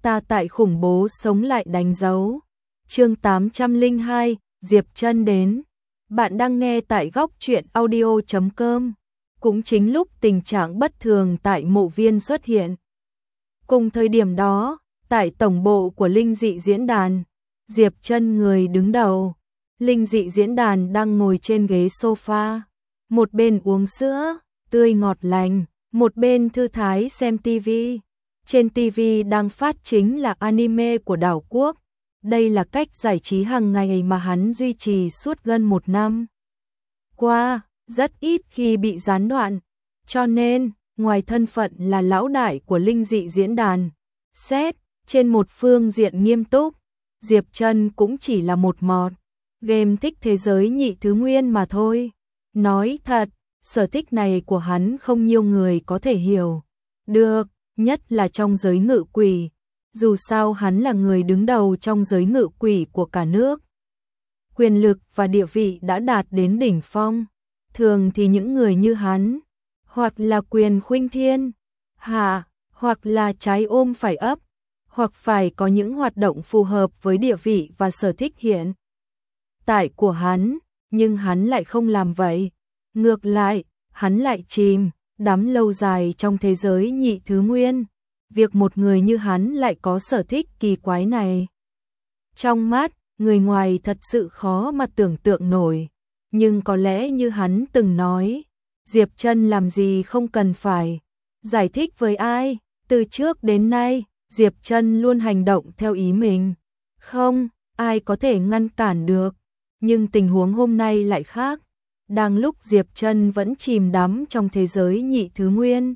ta tại khủng bố sống lại đánh dấu. Chương 802, Diệp Trân đến. Bạn đang nghe tại góc truyện audio.com. Cũng chính lúc tình trạng bất thường tại mộ viên xuất hiện. Cùng thời điểm đó, tại tổng bộ của Linh Dị Diễn Đàn, Diệp Trân người đứng đầu. Linh Dị Diễn Đàn đang ngồi trên ghế sofa, một bên uống sữa tươi ngọt lành, một bên thư thái xem TV. Trên TV đang phát chính là anime của đảo quốc. Đây là cách giải trí hàng ngày mà hắn duy trì suốt gần 1 năm qua, rất ít khi bị gián đoạn. Cho nên, ngoài thân phận là lão đại của Linh Dị Diễn Đàn, xét trên một phương diện nghiêm túc, Diệp Trân cũng chỉ là một mọt game thích thế giới nhị thứ nguyên mà thôi. Nói thật, sở thích này của hắn không nhiều người có thể hiểu được, nhất là trong giới ngự quỷ. Dù sao hắn là người đứng đầu trong giới ngự quỷ của cả nước. Quyền lực và địa vị đã đạt đến đỉnh phong. Thường thì những người như hắn, hoặc là quyền khuynh thiên hạ, hoặc là trái ôm phải ấp, hoặc phải có những hoạt động phù hợp với địa vị và sở thích hiện tại của hắn, nhưng hắn lại không làm vậy. Ngược lại, hắn lại chìm đắm lâu dài trong thế giới nhị thứ nguyên. Việc một người như hắn lại có sở thích kỳ quái này, trong mắt người ngoài thật sự khó mà tưởng tượng nổi. Nhưng có lẽ như hắn từng nói, Diệp Trân làm gì không cần phải giải thích với ai. Từ trước đến nay, Diệp Trân luôn hành động theo ý mình, không ai có thể ngăn cản được. Nhưng tình huống hôm nay lại khác. Đang lúc Diệp Trân vẫn chìm đắm trong thế giới nhị thứ nguyên,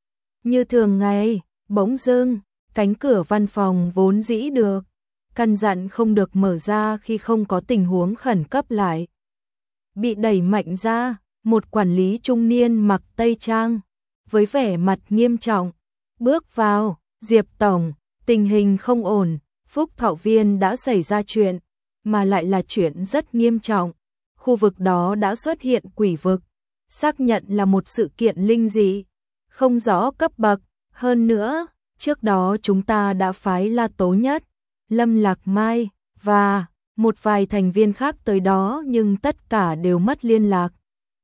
như thường ngày, bỗng dưng, cánh cửa văn phòng vốn dĩ được căn dặn không được mở ra khi không có tình huống khẩn cấp lại bị đẩy mạnh ra. Một quản lý trung niên mặc tây trang, với vẻ mặt nghiêm trọng, bước vào. Diệp Tổng, tình hình không ổn, Phúc Thọ Viên đã xảy ra chuyện, mà lại là chuyện rất nghiêm trọng. Khu vực đó đã xuất hiện quỷ vực, xác nhận là một sự kiện linh dị, không rõ cấp bậc. Hơn nữa, trước đó chúng ta đã phái La Tố Nhất, Lâm Lạc Mai và một vài thành viên khác tới đó, nhưng tất cả đều mất liên lạc.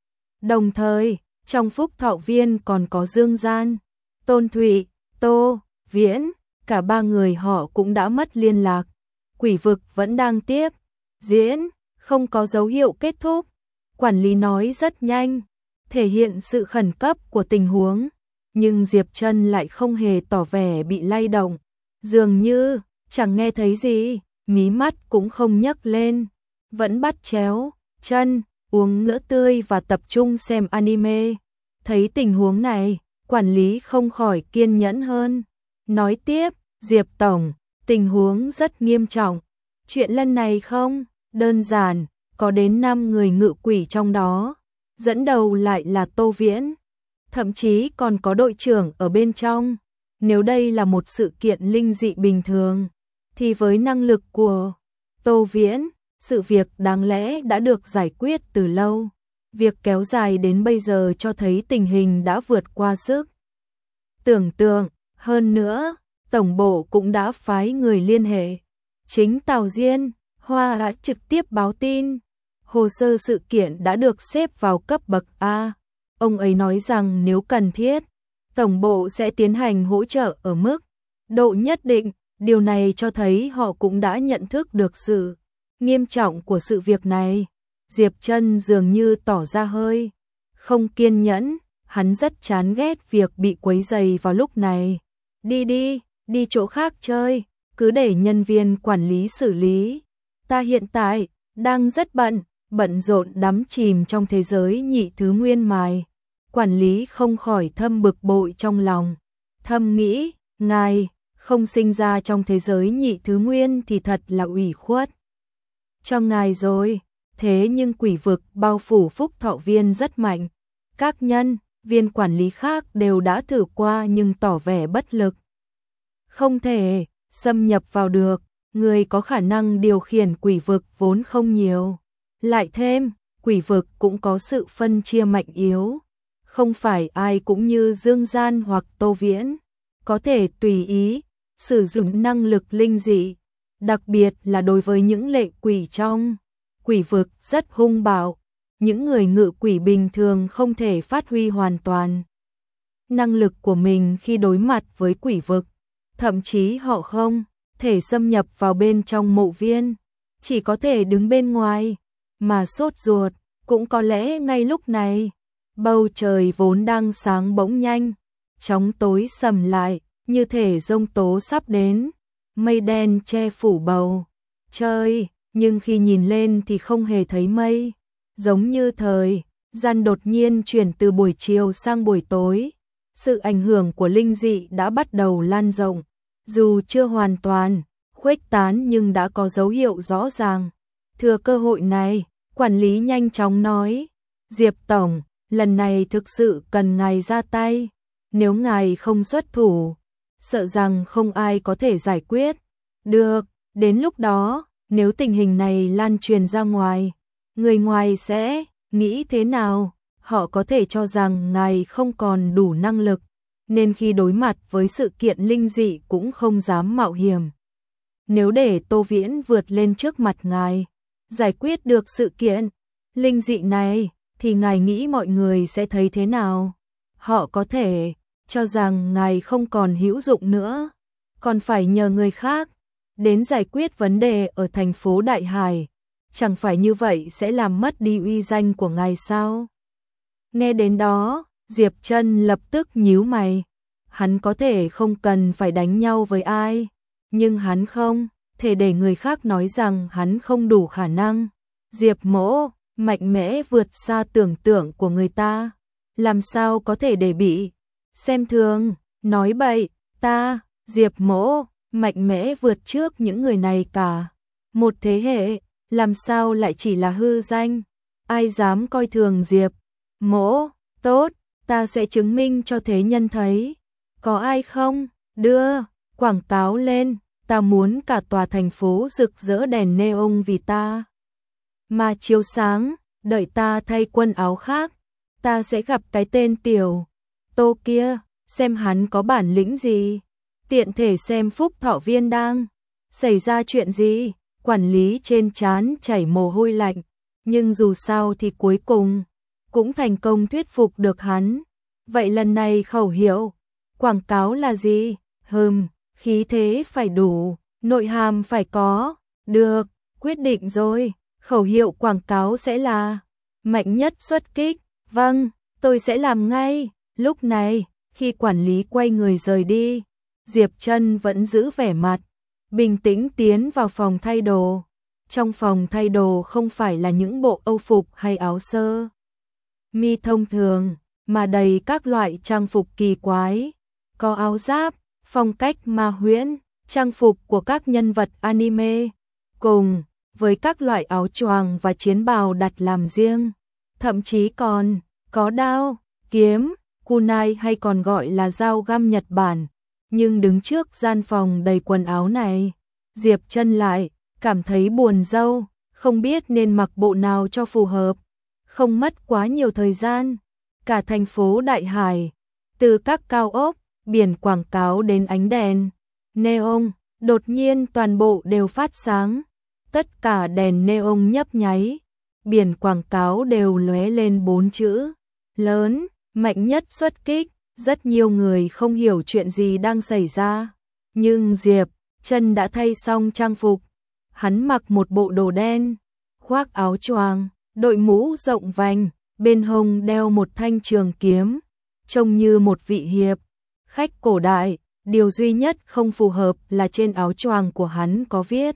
Đồng thời, trong Phúc Thọ Viên còn có Dương Gian, Tôn Thụy, Tô Viễn, cả 3 người họ cũng đã mất liên lạc. Quỷ vực vẫn đang tiếp diễn, không có dấu hiệu kết thúc. Quản lý nói rất nhanh, thể hiện sự khẩn cấp của tình huống. Nhưng Diệp Trân lại không hề tỏ vẻ bị lay động, dường như chẳng nghe thấy gì, mí mắt cũng không nhấc lên, vẫn bắt chéo chân, uống sữa tươi và tập trung xem anime. Thấy tình huống này, quản lý không khỏi kiên nhẫn hơn, nói tiếp, Diệp Tổng, tình huống rất nghiêm trọng. Chuyện lần này không đơn giản, có đến 5 người ngự quỷ trong đó, dẫn đầu lại là Tô Viễn. Thậm chí còn có đội trưởng ở bên trong. Nếu đây là một sự kiện linh dị bình thường, thì với năng lực của Tô Viễn, sự việc đáng lẽ đã được giải quyết từ lâu. Việc kéo dài đến bây giờ cho thấy tình hình đã vượt qua sức tưởng tượng. Hơn nữa, tổng bộ cũng đã phái người liên hệ. Chính Tào Diên Hoa đã trực tiếp báo tin. Hồ sơ sự kiện đã được xếp vào cấp bậc A. Ông ấy nói rằng nếu cần thiết, tổng bộ sẽ tiến hành hỗ trợ ở mức độ nhất định. Điều này cho thấy họ cũng đã nhận thức được sự nghiêm trọng của sự việc này. Diệp Trân dường như tỏ ra hơi không kiên nhẫn, hắn rất chán ghét việc bị quấy rầy vào lúc này. Đi chỗ khác chơi, cứ để nhân viên quản lý xử lý. Ta hiện tại đang rất bận rộn đắm chìm trong thế giới nhị thứ nguyên mài. Quản lý không khỏi thầm bực bội trong lòng, thầm nghĩ, ngài không sinh ra trong thế giới nhị thứ nguyên thì thật là ủy khuất cho ngài rồi. Thế nhưng quỷ vực bao phủ Phúc Thọ Viên rất mạnh. Các nhân viên quản lý khác đều đã thử qua nhưng tỏ vẻ bất lực, không thể xâm nhập vào được. Người có khả năng điều khiển quỷ vực vốn không nhiều. Lại thêm, quỷ vực cũng có sự phân chia mạnh yếu. Không phải ai cũng như Dương Gian hoặc Tô Viễn có thể tùy ý sử dụng năng lực linh dị, đặc biệt là đối với những lệ quỷ trong quỷ vực rất hung bạo, những người ngự quỷ bình thường không thể phát huy hoàn toàn năng lực của mình khi đối mặt với quỷ vực, thậm chí họ không thể xâm nhập vào bên trong mộ viên, chỉ có thể đứng bên ngoài, mà sốt ruột. Cũng có lẽ ngay lúc này, bầu trời vốn đang sáng bỗng nhanh, chóng tối sầm lại, như thể giông tố sắp đến, mây đen che phủ bầu trời, nhưng khi nhìn lên thì không hề thấy mây, giống như thời gian đột nhiên chuyển từ buổi chiều sang buổi tối. Sự ảnh hưởng của linh dị đã bắt đầu lan rộng, dù chưa hoàn toàn khuếch tán nhưng đã có dấu hiệu rõ ràng. Thừa cơ hội này, quản lý nhanh chóng nói, Diệp Tổng, lần này thực sự cần ngài ra tay, nếu ngài không xuất thủ, sợ rằng không ai có thể giải quyết được. Đến lúc đó, nếu tình hình này lan truyền ra ngoài, người ngoài sẽ nghĩ thế nào? Họ có thể cho rằng ngài không còn đủ năng lực, nên khi đối mặt với sự kiện linh dị cũng không dám mạo hiểm. Nếu để Tô Viễn vượt lên trước mặt ngài, giải quyết được sự kiện linh dị này, thì ngài nghĩ mọi người sẽ thấy thế nào? Họ có thể cho rằng ngài không còn hữu dụng nữa, còn phải nhờ người khác đến giải quyết vấn đề ở thành phố Đại Hải. Chẳng phải như vậy sẽ làm mất đi uy danh của ngài sao? Nghe đến đó, Diệp Trân lập tức nhíu mày. Hắn có thể không cần phải đánh nhau với ai, nhưng hắn không thể để người khác nói rằng hắn không đủ khả năng. Diệp Mỗ mạnh mẽ vượt xa tưởng tượng của người ta, làm sao có thể để bị xem thường, nói bậy. Ta, Diệp Mỗ mạnh mẽ vượt trước những người này cả một thế hệ, làm sao lại chỉ là hư danh? Ai dám coi thường Diệp Mỗ? Tốt, ta sẽ chứng minh cho thế nhân thấy. Có ai không? Đưa quảng cáo lên, ta muốn cả tòa thành phố rực rỡ đèn neon vì ta mà chiếu sáng. Đợi ta thay quần áo khác, ta sẽ gặp cái tên tiểu Tô kia, xem hắn có bản lĩnh gì. Tiện thể xem Phúc Thọ Viên đang xảy ra chuyện gì. Quản lý trên trán chảy mồ hôi lạnh, nhưng dù sao thì cuối cùng cũng thành công thuyết phục được hắn. Vậy lần này khẩu hiệu quảng cáo là gì? Khí thế phải đủ, nội hàm phải có. Được, quyết định rồi, khẩu hiệu quảng cáo sẽ là mạnh nhất xuất kích. Vâng, tôi sẽ làm ngay. Lúc này, khi quản lý quay người rời đi, Diệp Trân vẫn giữ vẻ mặt bình tĩnh tiến vào phòng thay đồ. Trong phòng thay đồ không phải là những bộ âu phục hay áo sơ mi thông thường, mà đầy các loại trang phục kỳ quái. Có áo giáp, phong cách ma huyễn, trang phục của các nhân vật anime, cùng với các loại áo choàng và chiến bào đặt làm riêng. Thậm chí còn có đao, kiếm, kunai hay còn gọi là dao găm Nhật Bản. Nhưng đứng trước gian phòng đầy quần áo này, Diệp Trân lại cảm thấy buồn rầu, không biết nên mặc bộ nào cho phù hợp. Không mất quá nhiều thời gian, cả thành phố Đại Hải, từ các cao ốc, biển quảng cáo đến ánh đèn neon, đột nhiên toàn bộ đều phát sáng. Tất cả đèn neon nhấp nháy, biển quảng cáo đều lóe lên 4 chữ lớn, mạnh nhất xuất kích. Rất nhiều người không hiểu chuyện gì đang xảy ra, nhưng Diệp Trân đã thay xong trang phục. Hắn mặc một bộ đồ đen, khoác áo choàng, đội mũ rộng vành, bên hông đeo một thanh trường kiếm, trông như một vị hiệp khách cổ đại. Điều duy nhất không phù hợp là trên áo choàng của hắn có viết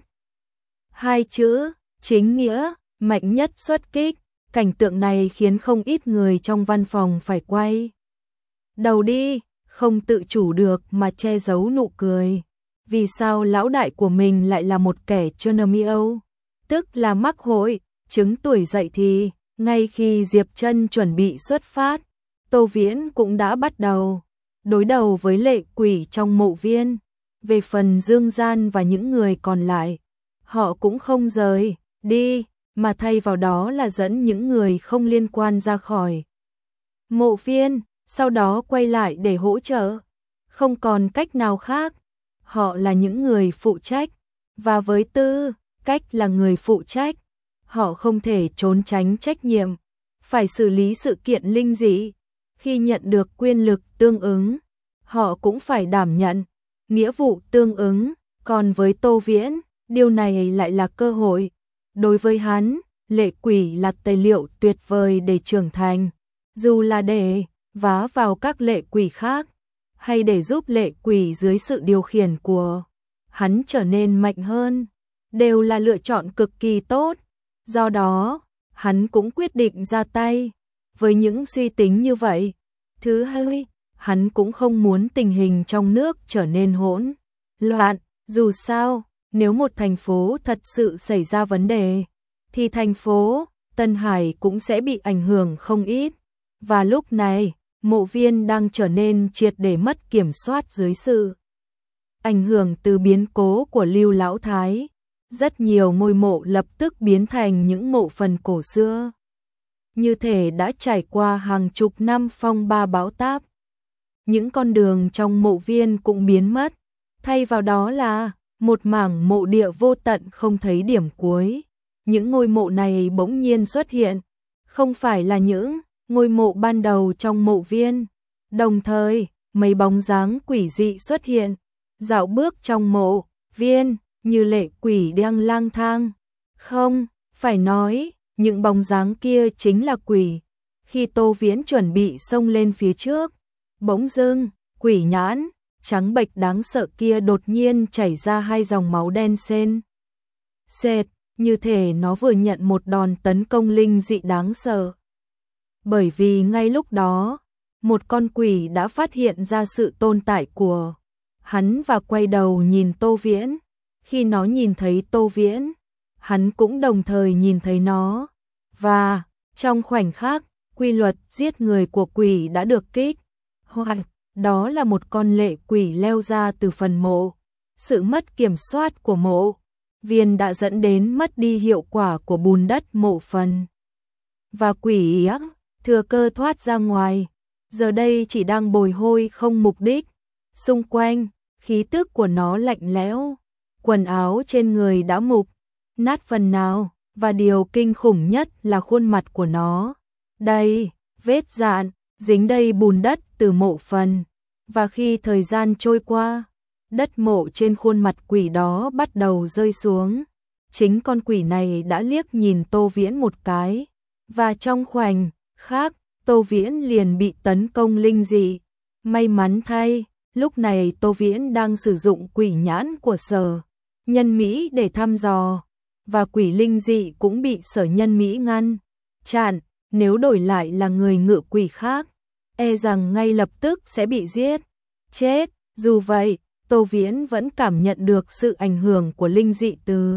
2 chữ chính nghĩa, mạnh nhất xuất kích. Cảnh tượng này khiến không ít người trong văn phòng phải quay đầu đi, không tự chủ được mà che giấu nụ cười. Vì sao lão đại của mình lại là một kẻ Chernomio, tức là mắc hội chứng tuổi dậy thì, ngay khi Diệp Trân chuẩn bị xuất phát, Tô Viễn cũng đã bắt đầu đối đầu với lệ quỷ trong mộ viên. Về phần Dương Gian và những người còn lại, họ cũng không rời đi, mà thay vào đó là dẫn những người không liên quan ra khỏi mộ viên, sau đó quay lại để hỗ trợ. Không còn cách nào khác, họ là những người phụ trách, và với tư cách là người phụ trách, họ không thể trốn tránh trách nhiệm, phải xử lý sự kiện linh dị. Khi nhận được quyền lực tương ứng, họ cũng phải đảm nhận nghĩa vụ tương ứng, còn với Tô Viễn, điều này lại là cơ hội. Đối với hắn, lệ quỷ là tài liệu tuyệt vời để trưởng thành, dù là để vá vào các lệ quỷ khác, hay để giúp lệ quỷ dưới sự điều khiển của hắn trở nên mạnh hơn, đều là lựa chọn cực kỳ tốt. Do đó, hắn cũng quyết định ra tay với những suy tính như vậy. Thứ hai, hắn cũng không muốn tình hình trong nước trở nên hỗn loạn. Dù sao, nếu một thành phố thật sự xảy ra vấn đề, thì thành phố Tân Hải cũng sẽ bị ảnh hưởng không ít. Và lúc này, Mộ Viên đang trở nên triệt để mất kiểm soát dưới sự ảnh hưởng từ biến cố của Lưu Lão Thái. Rất nhiều ngôi mộ lập tức biến thành những mộ phần cổ xưa, như thể đã trải qua hàng chục năm phong ba bão táp. Những con đường trong mộ viên cũng biến mất, thay vào đó là một mảng mộ địa vô tận không thấy điểm cuối. Những ngôi mộ này bỗng nhiên xuất hiện, không phải là những ngôi mộ ban đầu trong mộ viên. Đồng thời, mấy bóng dáng quỷ dị xuất hiện, dạo bước trong mộ viên, như lệ quỷ đang lang thang. Không, phải nói, những bóng dáng kia chính là quỷ. Khi Tô Viễn chuẩn bị xông lên phía trước, bỗng dưng, quỷ nhãn trắng bệch đáng sợ kia đột nhiên chảy ra hai dòng máu đen sền sệt, như thể nó vừa nhận một đòn tấn công linh dị đáng sợ. Bởi vì ngay lúc đó, một con quỷ đã phát hiện ra sự tồn tại của hắn và quay đầu nhìn Tô Viễn. Khi nó nhìn thấy Tô Viễn, hắn cũng đồng thời nhìn thấy nó. Và, trong khoảnh khắc, quy luật giết người của quỷ đã được kích hoạt. Đó là một con lệ quỷ leo ra từ phần mộ. Sự mất kiểm soát của mộ viên đã dẫn đến mất đi hiệu quả của bùn đất mộ phần. Và quỷ thừa cơ thoát ra ngoài, giờ đây chỉ đang bồi hồi không mục đích. Xung quanh, khí tức của nó lạnh lẽo, quần áo trên người đã mục nát phần nào, và điều kinh khủng nhất là khuôn mặt của nó. Đây, vết dạn, dính đầy bùn đất từ mộ phần, và khi thời gian trôi qua, đất mộ trên khuôn mặt quỷ đó bắt đầu rơi xuống. Chính con quỷ này đã liếc nhìn Tô Viễn một cái, và trong khoảnh khắc, Tô Viễn liền bị tấn công linh dị. May mắn thay, lúc này Tô Viễn đang sử dụng quỷ nhãn của Sở Nhân Mỹ để thăm dò, và quỷ linh dị cũng bị Sở Nhân Mỹ ngăn chặn. Nếu đổi lại là người ngự quỷ khác, e rằng ngay lập tức sẽ bị giết chết. Dù vậy, Tô Viễn vẫn cảm nhận được sự ảnh hưởng của linh dị từ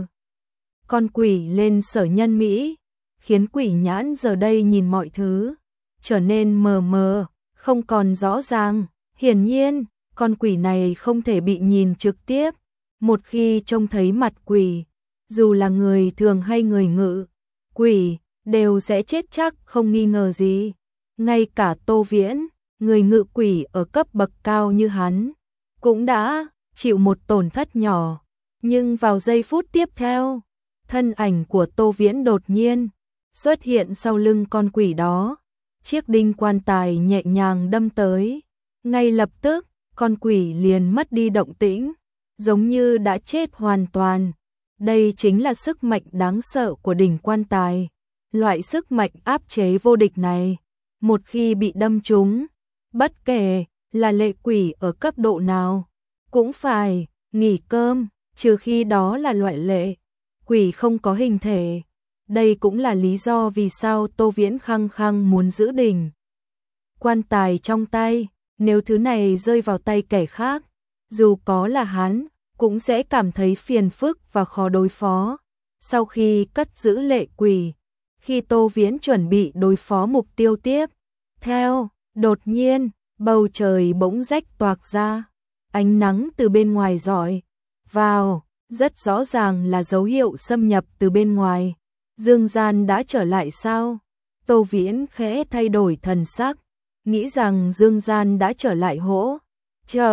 con quỷ lên Sở Nhân Mỹ, khiến quỷ nhãn giờ đây nhìn mọi thứ trở nên mờ mờ, không còn rõ ràng. Hiển nhiên, con quỷ này không thể bị nhìn trực tiếp. Một khi trông thấy mặt quỷ, dù là người thường hay người ngự quỷ, đều sẽ chết chắc không nghi ngờ gì. Ngay cả Tô Viễn, người ngự quỷ ở cấp bậc cao như hắn, cũng đã chịu một tổn thất nhỏ. Nhưng vào giây phút tiếp theo, thân ảnh của Tô Viễn đột nhiên xuất hiện sau lưng con quỷ đó. Chiếc đinh quan tài nhẹ nhàng đâm tới. Ngay lập tức, con quỷ liền mất đi động tĩnh, giống như đã chết hoàn toàn. Đây chính là sức mạnh đáng sợ của đỉnh quan tài. Loại sức mạnh áp chế vô địch này, một khi bị đâm trúng, bất kể là lệ quỷ ở cấp độ nào, cũng phải nghỉ cơm, trừ khi đó là loại lệ quỷ không có hình thể. Đây cũng là lý do vì sao Tô Viễn khăng khăng muốn giữ đỉnh quan tài trong tay. Nếu thứ này rơi vào tay kẻ khác, dù có là hắn, cũng sẽ cảm thấy phiền phức và khó đối phó. Sau khi cất giữ lệ quỷ, khi Tô Viễn chuẩn bị đối phó mục tiêu tiếp theo, đột nhiên, bầu trời bỗng rách toạc ra. Ánh nắng từ bên ngoài rọi vào, rất rõ ràng là dấu hiệu xâm nhập từ bên ngoài. Dương gian đã trở lại sao? Tô Viễn khẽ thay đổi thần sắc, nghĩ rằng Dương gian đã trở lại hỗ trợ,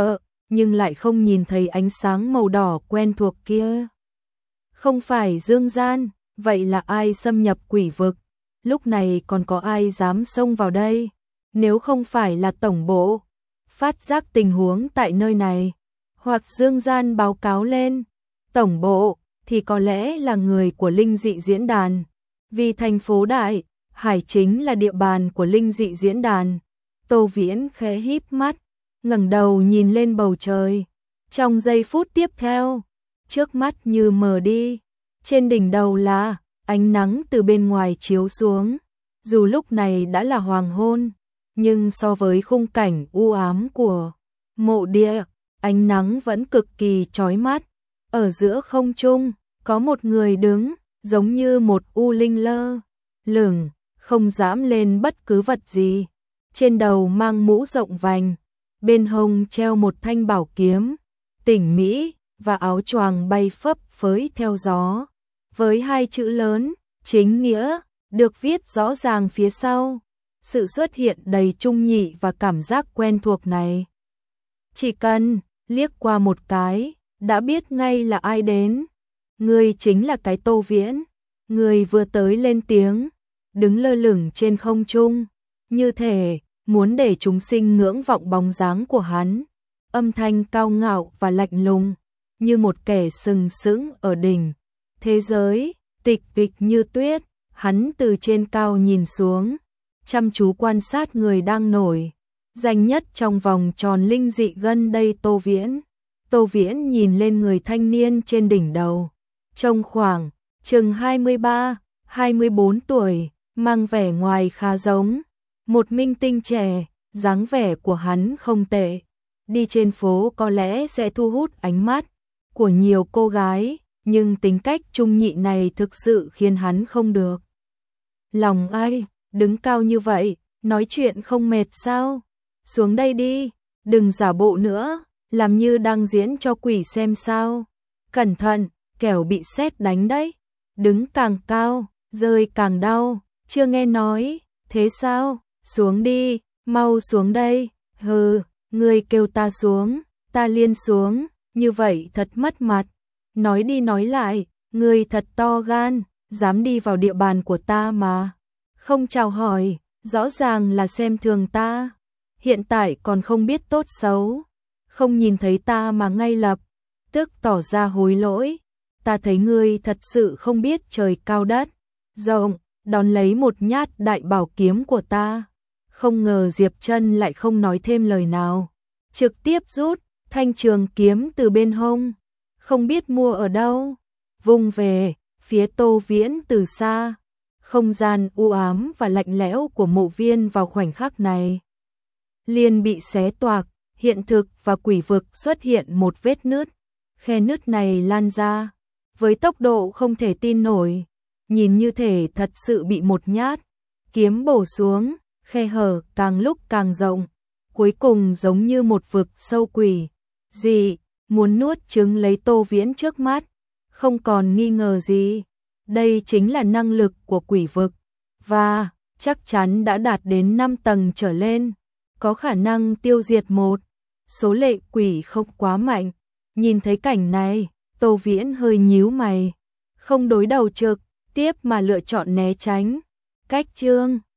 nhưng lại không nhìn thấy ánh sáng màu đỏ quen thuộc kia. Không phải dương gian, vậy là ai xâm nhập quỷ vực? Lúc này còn có ai dám xông vào đây? Nếu không phải là tổng bộ phát giác tình huống tại nơi này, hoặc dương gian báo cáo lên tổng bộ, thì có lẽ là người của linh dị diễn đàn. Vì thành phố đại, Hải chính là địa bàn của linh dị diễn đàn. Tô Viễn khẽ híp mắt, ngẩng đầu nhìn lên bầu trời. Trong giây phút tiếp theo, trước mắt như mờ đi. Trên đỉnh đầu là ánh nắng từ bên ngoài chiếu xuống. Dù lúc này đã là hoàng hôn, nhưng so với khung cảnh u ám của mộ địa, ánh nắng vẫn cực kỳ chói mắt. Ở giữa không trung, có một người đứng, giống như một u linh lơ lửng, không dám lên bất cứ vật gì. Trên đầu mang mũ rộng vành, bên hông treo một thanh bảo kiếm, tỉnh mỹ, và áo choàng bay phấp phới theo gió. Với hai chữ lớn, chính nghĩa, được viết rõ ràng phía sau. Sự xuất hiện đầy trung nhị và cảm giác quen thuộc này, chỉ cần liếc qua một cái, đã biết ngay là ai đến. Người chính là cái Tô Viễn. Người vừa tới lên tiếng, đứng lơ lửng trên không trung, như thể muốn để chúng sinh ngưỡng vọng bóng dáng của hắn. Âm thanh cao ngạo và lạnh lùng, như một kẻ sừng sững ở đỉnh thế giới, tịch mịch như tuyết. Hắn từ trên cao nhìn xuống, chăm chú quan sát người đang nổi danh nhất trong vòng tròn linh dị gần đây, Tô Viễn. Tô Viễn nhìn lên người thanh niên trên đỉnh đầu, trông khoảng chừng 23, 24 tuổi, mang vẻ ngoài khá giống một minh tinh trẻ. Dáng vẻ của hắn không tệ, đi trên phố có lẽ sẽ thu hút ánh mắt của nhiều cô gái, nhưng tính cách trung nhị này thực sự khiến hắn không được lòng ai. Đứng cao như vậy, nói chuyện không mệt sao? Xuống đây đi, đừng giả bộ nữa, làm như đang diễn cho quỷ xem sao. Cẩn thận, kẻo bị sét đánh đấy. Đứng càng cao, rơi càng đau, chưa nghe nói, thế sao? Xuống đi, mau xuống đây. Hừ, ngươi kêu ta xuống, ta liền xuống, như vậy thật mất mặt. Nói đi nói lại, ngươi thật to gan, dám đi vào địa bàn của ta mà không chào hỏi, rõ ràng là xem thường ta. Hiện tại còn không biết tốt xấu, không nhìn thấy ta mà ngay lập tức tỏ ra hối lỗi. Ta thấy ngươi thật sự không biết trời cao đất rộng, đón lấy một nhát đại bảo kiếm của ta. Không ngờ Diệp Trân lại không nói thêm lời nào, trực tiếp rút thanh trường kiếm từ bên hông, không biết mua ở đâu, vung về phía Tô Viễn từ xa. Không gian u ám và lạnh lẽo của mộ viên vào khoảnh khắc này liền bị xé toạc. Hiện thực và quỷ vực xuất hiện một vết nứt. Khe nứt này lan ra với tốc độ không thể tin nổi, nhìn như thể thật sự bị một nhát kiếm bổ xuống. Khe hở càng lúc càng rộng, cuối cùng giống như một vực sâu quỷ dị muốn nuốt chửng lấy Tô Viễn trước mắt. Không còn nghi ngờ gì, đây chính là năng lực của quỷ vực, và chắc chắn đã đạt đến 5 tầng trở lên, có khả năng tiêu diệt một số lệ quỷ không quá mạnh. Nhìn thấy cảnh này, Tô Viễn hơi nhíu mày, không đối đầu trực tiếp mà lựa chọn né tránh. Cách chương